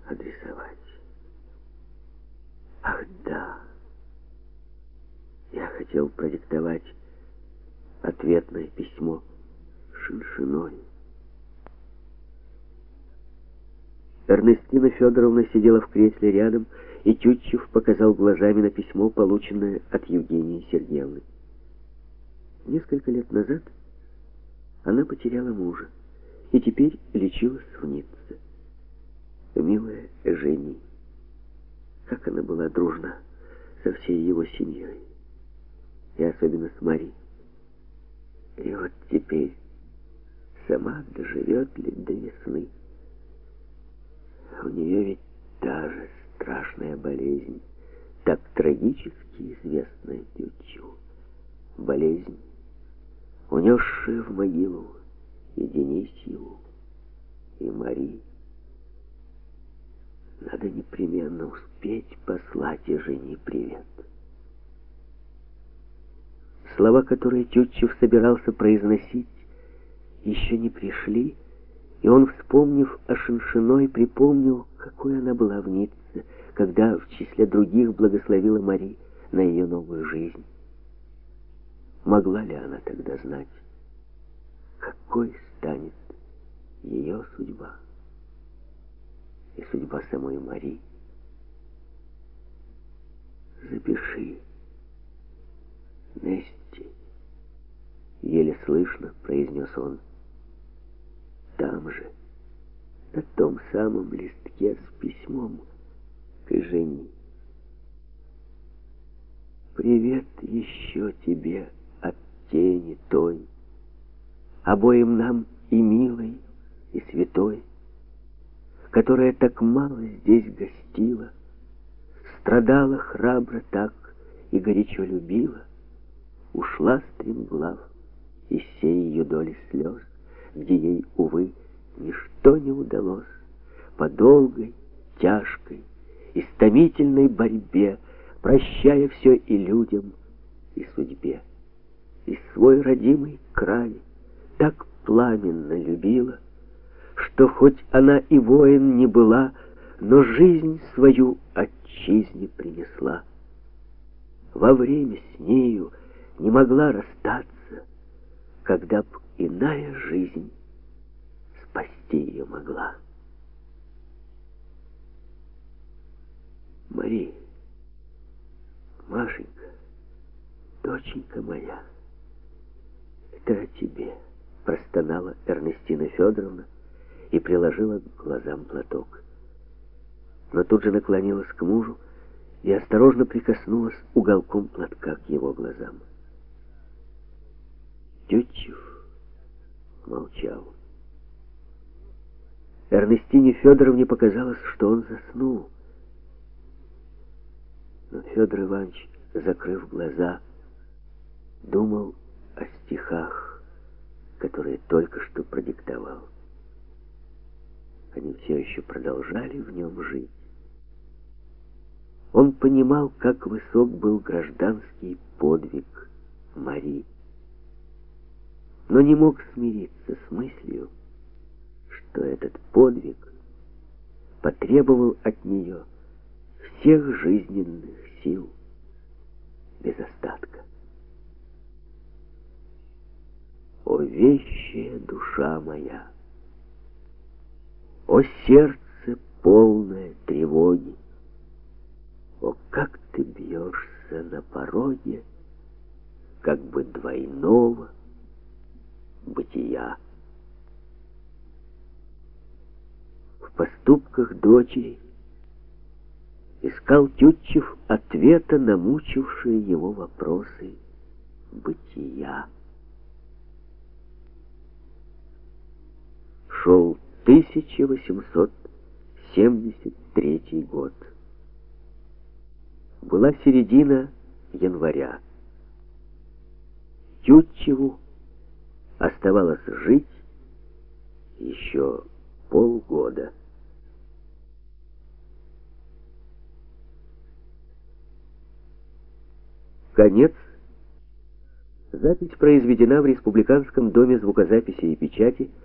адресовать. Ах, да, я хотел продиктовать ответное письмо Шиншиной. Эрнестина Федоровна сидела в кресле рядом, и Тютчев показал глазами на письмо, полученное от Евгении Сергеевны. Несколько лет назад она потеряла мужа и теперь лечилась в Ницце. Милая Жени, как она была дружна со всей его семьей, и особенно с Мари. И вот теперь сама доживет ли до весны? У нее ведь та же страшная болезнь, так трагически известная Тютчеву. Болезнь, унесшая в могилу и Денисьеву, и Мари. Надо непременно успеть послать и Жене привет. Слова, которые Тютчев собирался произносить, еще не пришли, и он, вспомнив о Шиншиной, припомнил, какой она была в Ницце, когда в числе других благословила Мари на ее новую жизнь. Могла ли она тогда знать, какой станет ее судьба и судьба самой Мари? «Запиши, Нести», — еле слышно произнес он. Там же, на том самом листке с письмом к Жене. Привет еще тебе от тени той, обоим нам и милой, и святой, которая так мало здесь гостила, страдала храбро так и горячо любила, ушла стремглав из сей ее доли слез, где ей, увы, ничто не удалось, по долгой, тяжкой, истомительной борьбе, прощая все и людям, и судьбе. И свой родимый край так пламенно любила, что хоть она и воин не была, но жизнь свою отчизне принесла. Во время с нею не могла расстаться, когда б иная жизнь спасти ее могла. Мари, Машенька, доченька моя, это о тебе, простонала Эрнестина Федоровна и приложила к глазам платок. Но тут же наклонилась к мужу и осторожно прикоснулась уголком платка к его глазам. Тютчев молчал. Эрнестине Федоровне показалось, что он заснул. Но Федор Иванович, закрыв глаза, думал о стихах, которые только что продиктовал. Они все еще продолжали в нем жить. Он понимал, как высок был гражданский подвиг Мари, но не мог смириться с мыслью, что этот подвиг потребовал от нее всех жизненных сил без остатка. О, вещая душа моя! О, сердце, полное тревоги! О, как ты бьешься на пороге, как бы двойного бытия! В поступках дочери искал Тютчев ответа на мучившие его вопросы бытия. Шел 1873 год. Была середина января. Тютчеву оставалось жить еще полгода. Конец. Запись произведена в Республиканском доме звукозаписи и печати